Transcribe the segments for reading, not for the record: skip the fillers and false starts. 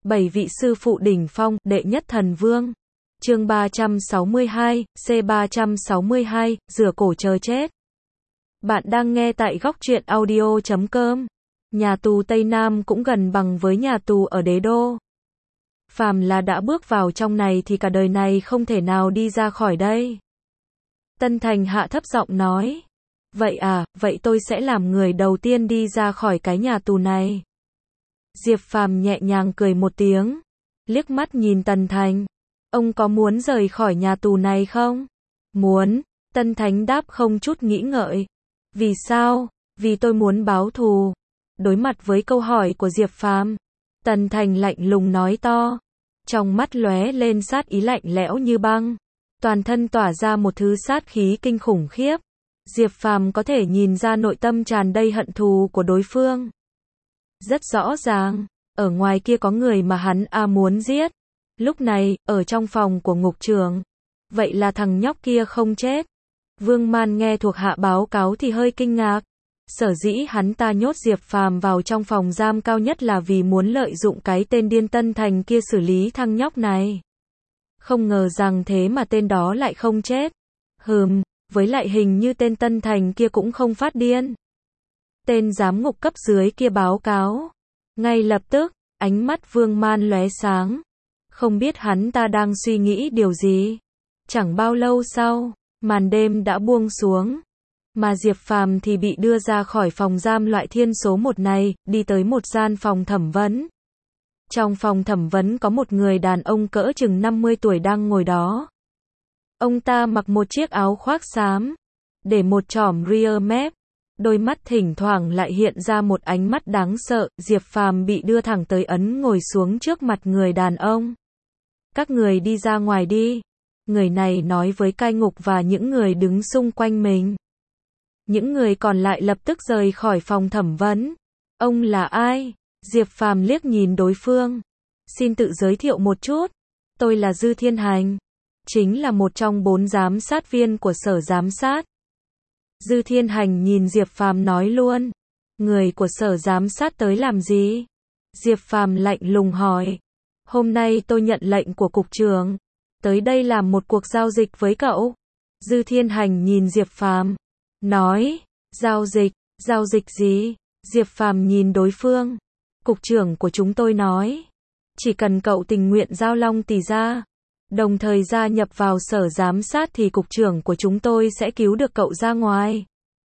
7 vị sư phụ đỉnh phong, đệ nhất thần vương. Chương 362, C362, rửa cổ chờ chết. Bạn đang nghe tại góc truyện audio.com. Nhà tù Tây Nam cũng gần bằng với nhà tù ở Đế Đô. Phàm là đã bước vào trong này thì cả đời này không thể nào đi ra khỏi đây. Tân Thành hạ thấp giọng nói. Vậy à, vậy tôi sẽ làm người đầu tiên đi ra khỏi cái nhà tù này. Diệp Phàm nhẹ nhàng cười một tiếng, liếc mắt nhìn Tần Thành. Ông có muốn rời khỏi nhà tù này không? Muốn, Tân Thành đáp không chút nghĩ ngợi. Vì sao? Vì tôi muốn báo thù. Đối mặt với câu hỏi của Diệp Phàm, Tần Thành lạnh lùng nói to. Trong mắt lóe lên sát ý lạnh lẽo như băng. Toàn thân tỏa ra một thứ sát khí kinh khủng khiếp. Diệp Phàm có thể nhìn ra nội tâm tràn đầy hận thù của đối phương. Rất rõ ràng, ở ngoài kia có người mà hắn muốn giết. Lúc này, ở trong phòng của ngục trưởng. Vậy là thằng nhóc kia không chết. Vương Man nghe thuộc hạ báo cáo thì hơi kinh ngạc. Sở dĩ hắn ta nhốt Diệp Phàm vào trong phòng giam cao nhất là vì muốn lợi dụng cái tên điên Tân Thành kia xử lý thằng nhóc này. Không ngờ rằng thế mà tên đó lại không chết. Với lại hình như tên Tân Thành kia cũng không phát điên. Tên giám ngục cấp dưới kia báo cáo. Ngay lập tức, ánh mắt Vương Man lóe sáng. Không biết hắn ta đang suy nghĩ điều gì. Chẳng bao lâu sau, màn đêm đã buông xuống. Mà Diệp Phàm thì bị đưa ra khỏi phòng giam loại thiên số 1 này, đi tới một gian phòng thẩm vấn. Trong phòng thẩm vấn có một người đàn ông cỡ chừng 50 tuổi đang ngồi đó. Ông ta mặc một chiếc áo khoác xám, để một chỏm rear mép, đôi mắt thỉnh thoảng lại hiện ra một ánh mắt đáng sợ. Diệp Phàm bị đưa thẳng tới ấn ngồi xuống trước mặt người đàn ông. Các người đi ra ngoài đi. Người này nói với cai ngục và những người đứng xung quanh mình. Những người còn lại lập tức rời khỏi phòng thẩm vấn. Ông là ai? Diệp Phàm liếc nhìn đối phương. Xin tự giới thiệu một chút. Tôi là Dư Thiên Hành. Chính là một trong 4 giám sát viên của sở giám sát. Dư Thiên Hành nhìn Diệp Phàm nói luôn. Người của sở giám sát tới làm gì? Diệp Phàm lạnh lùng hỏi. Hôm nay tôi nhận lệnh của cục trưởng. Tới đây làm một cuộc giao dịch với cậu. Dư Thiên Hành nhìn Diệp Phàm. Nói. Giao dịch gì? Diệp Phàm nhìn đối phương. Cục trưởng của chúng tôi nói. Chỉ cần cậu tình nguyện giao Long Tỷ ra. Đồng thời gia nhập vào sở giám sát thì cục trưởng của chúng tôi sẽ cứu được cậu ra ngoài.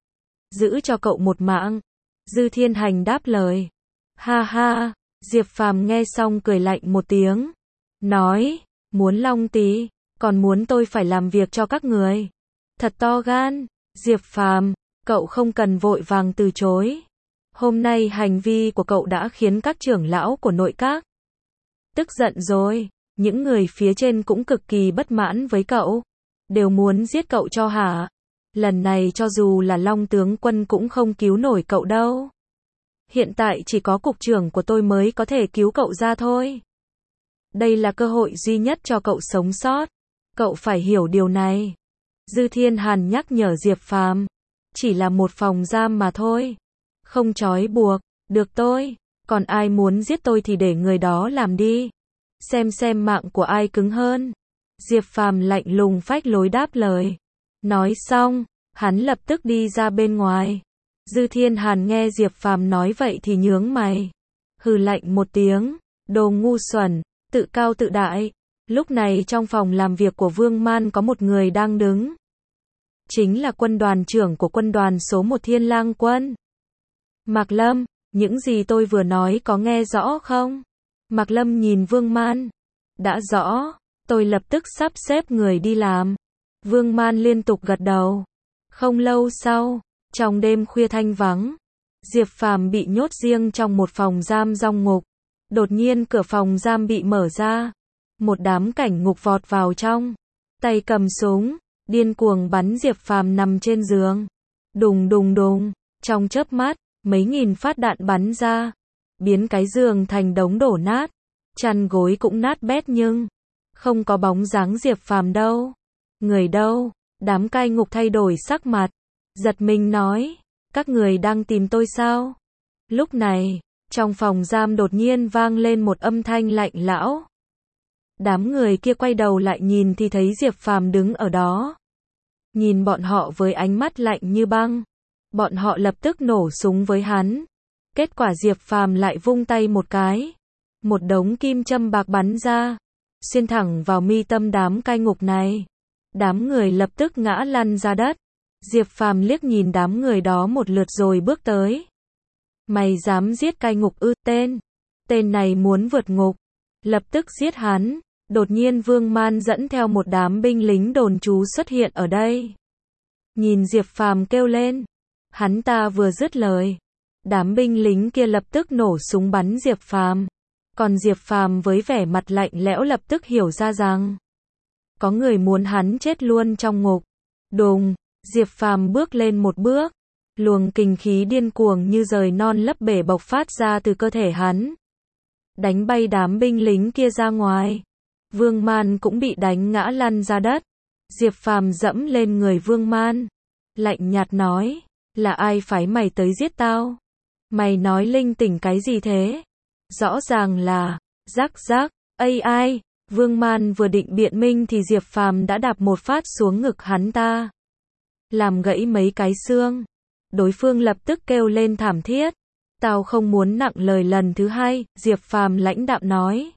Giữ cho cậu một mạng. Dư Thiên Hành đáp lời. Ha ha, Diệp Phàm nghe xong cười lạnh một tiếng. Nói, muốn Long Tỷ, còn muốn tôi phải làm việc cho các người. Thật to gan. Diệp Phàm, cậu không cần vội vàng từ chối. Hôm nay hành vi của cậu đã khiến các trưởng lão của nội các tức giận rồi. Những người phía trên cũng cực kỳ bất mãn với cậu. Đều muốn giết cậu cho hả? Lần này cho dù là Long tướng quân cũng không cứu nổi cậu đâu. Hiện tại chỉ có cục trưởng của tôi mới có thể cứu cậu ra thôi. Đây là cơ hội duy nhất cho cậu sống sót. Cậu phải hiểu điều này. Dư Thiên Hàn nhắc nhở Diệp Phàm. Chỉ là một phòng giam mà thôi. Không trói buộc. Được tôi. Còn ai muốn giết tôi thì để người đó làm đi. Xem mạng của ai cứng hơn. Diệp Phàm lạnh lùng phách lối đáp lời. Nói xong, hắn lập tức đi ra bên ngoài. Dư Thiên Hàn nghe Diệp Phàm nói vậy thì nhướng mày. Hừ lạnh một tiếng. Đồ ngu xuẩn, tự cao tự đại. Lúc này trong phòng làm việc của Vương Man có một người đang đứng. Chính là quân đoàn trưởng của quân đoàn số 1 Thiên Lang Quân. Mạc Lâm, những gì tôi vừa nói có nghe rõ không? Mạc Lâm nhìn Vương Man. Đã rõ, tôi lập tức sắp xếp người đi làm. Vương Man liên tục gật đầu. Không lâu sau, trong đêm khuya thanh vắng, Diệp Phàm bị nhốt riêng trong một phòng giam giong ngục. Đột nhiên cửa phòng giam bị mở ra. Một đám cảnh ngục vọt vào trong. Tay cầm súng, điên cuồng bắn Diệp Phàm nằm trên giường. Đùng đùng đùng, trong chớp mắt, mấy nghìn phát đạn bắn ra. Biến cái giường thành đống đổ nát. Chăn gối cũng nát bét nhưng không có bóng dáng Diệp Phàm đâu. Người đâu? Đám cai ngục thay đổi sắc mặt. Giật mình nói. Các người đang tìm tôi sao? Lúc này, Trong phòng giam đột nhiên vang lên một âm thanh lạnh lẽo. Đám người kia quay đầu lại nhìn thì thấy Diệp Phàm đứng ở đó. Nhìn bọn họ với ánh mắt lạnh như băng. Bọn họ lập tức nổ súng với hắn. Kết quả Diệp Phàm lại vung tay một cái. Một đống kim châm bạc bắn ra. Xuyên thẳng vào mi tâm đám cai ngục này. Đám người lập tức ngã lăn ra đất. Diệp Phàm liếc nhìn đám người đó một lượt rồi bước tới. Mày dám giết cai ngục ư? Tên này muốn vượt ngục. Lập tức giết hắn. Đột nhiên Vương Man dẫn theo một đám binh lính đồn trú xuất hiện ở đây. Nhìn Diệp Phàm kêu lên. Hắn ta vừa dứt lời. Đám binh lính kia lập tức nổ súng bắn Diệp Phàm. Còn Diệp Phàm với vẻ mặt lạnh lẽo lập tức hiểu ra rằng có người muốn hắn chết luôn trong ngục. Đùng, Diệp Phàm bước lên một bước. Luồng kình khí điên cuồng như rời non lấp bể bộc phát ra từ cơ thể hắn. Đánh bay đám binh lính kia ra ngoài. Vương Man cũng bị đánh ngã lăn ra đất. Diệp Phàm dẫm lên người Vương Man. Lạnh nhạt nói, là ai phái mày tới giết tao? Mày nói linh tỉnh cái gì thế? Rõ ràng là, rắc, ai. Vương Man vừa định biện minh thì Diệp Phàm đã đạp một phát xuống ngực hắn ta. Làm gãy mấy cái xương. Đối phương lập tức kêu lên thảm thiết. Tao không muốn nặng lời lần thứ hai, Diệp Phàm lãnh đạm nói.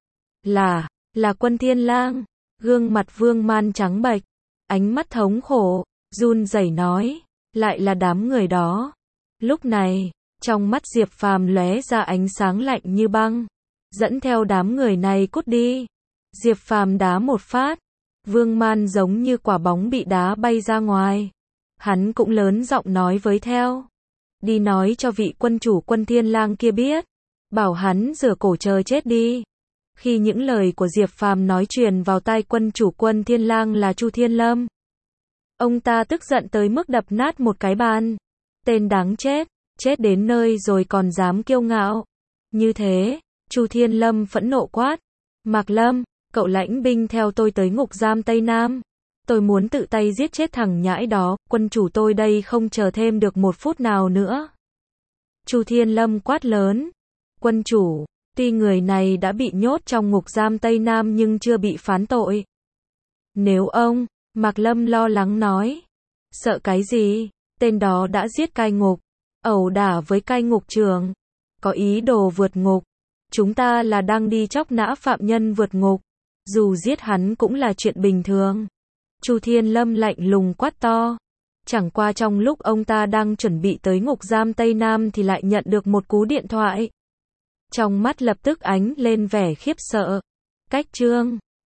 Là Quân Thiên Lang. Gương mặt Vương Man trắng bệch, ánh mắt thống khổ, run rẩy nói, lại là đám người đó. Lúc này, trong mắt Diệp Phàm lóe ra ánh sáng lạnh như băng, dẫn theo đám người này cút đi. Diệp Phàm đá một phát, Vương Man giống như quả bóng bị đá bay ra ngoài. Hắn cũng lớn giọng nói với theo, đi nói cho vị quân chủ Quân Thiên Lang kia biết, bảo hắn rửa cổ chờ chết đi. Khi những lời của Diệp Phàm nói truyền vào tai quân chủ Quân Thiên Lang là Chu Thiên Lâm, ông ta tức giận tới mức đập nát một cái bàn. Tên đáng chết, chết đến nơi rồi còn dám kiêu ngạo như thế. Chu Thiên Lâm phẫn nộ quát, Mạc Lâm, cậu lãnh binh theo tôi tới ngục giam Tây Nam. Tôi muốn tự tay giết chết thằng nhãi đó, quân chủ tôi đây không chờ thêm được một phút nào nữa. Chu Thiên Lâm quát lớn, quân chủ, tuy người này đã bị nhốt trong ngục giam Tây Nam nhưng chưa bị phán tội. Nếu ông, Mạc Lâm lo lắng nói, sợ cái gì, tên đó đã giết cai ngục, ẩu đả với cai ngục trưởng, có ý đồ vượt ngục. Chúng ta là đang đi chóc nã phạm nhân vượt ngục, dù giết hắn cũng là chuyện bình thường. Chu Thiên Lâm lạnh lùng quát to. Chẳng qua trong lúc ông ta đang chuẩn bị tới ngục giam Tây Nam thì lại nhận được một cú điện thoại. Trong mắt lập tức ánh lên vẻ khiếp sợ. Cách chương